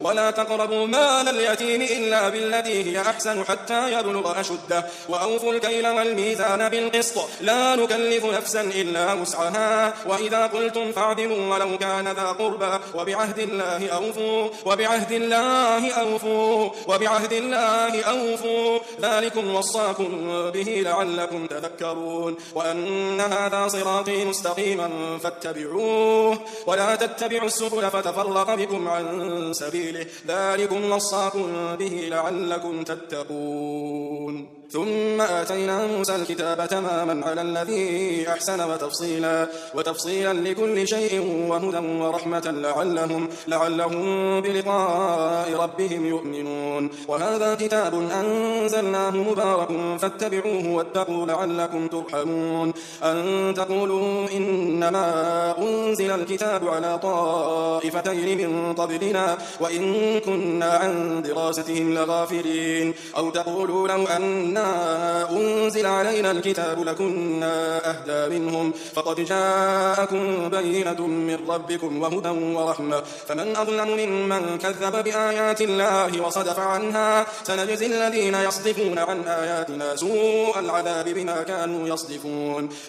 ولا تقربوا مال اليتيم إلا بالتي هي أحسن حتى يبلغ أشده وأوفوا الكيل والميزان بالقسط لا نكلف نفسا إلا وسعها وإذا قلتم فاعدلوا ولو كان ذا قربى وبعهد الله أوفوا ذلكم وصاكم به لعلكم تذكرون وأن هذا صراطي مستقيما فاتبعوه ولا تتبعوا السبل فتفرق بكم عن سبيله ذلكم وصاكم به لعلكم تتقون ثم آتينا موسى الكتاب تماما على الذي أحسن وتفصيلا لكل شيء وهدى ورحمة لعلهم بلقاء ربهم يؤمنون وهذا كتاب أنزلناه مبارك فاتبعوه واتقوا لعلكم ترحمون أن تقولوا إنما أنزل الكتاب على طائفتين من قبلنا وإن كنا عن دراستهم لغافلين أو تقولوا لو أن أنزل علينا الكتاب لكنا أهدى منهم فقد جاءكم بينة من ربكم وهدى ورحمة فمن أظلم ممن كذب بآيات الله وصدف عنها سنجزي الذين يصدفون عن آياتنا سوء العذاب بما كانوا يصدفون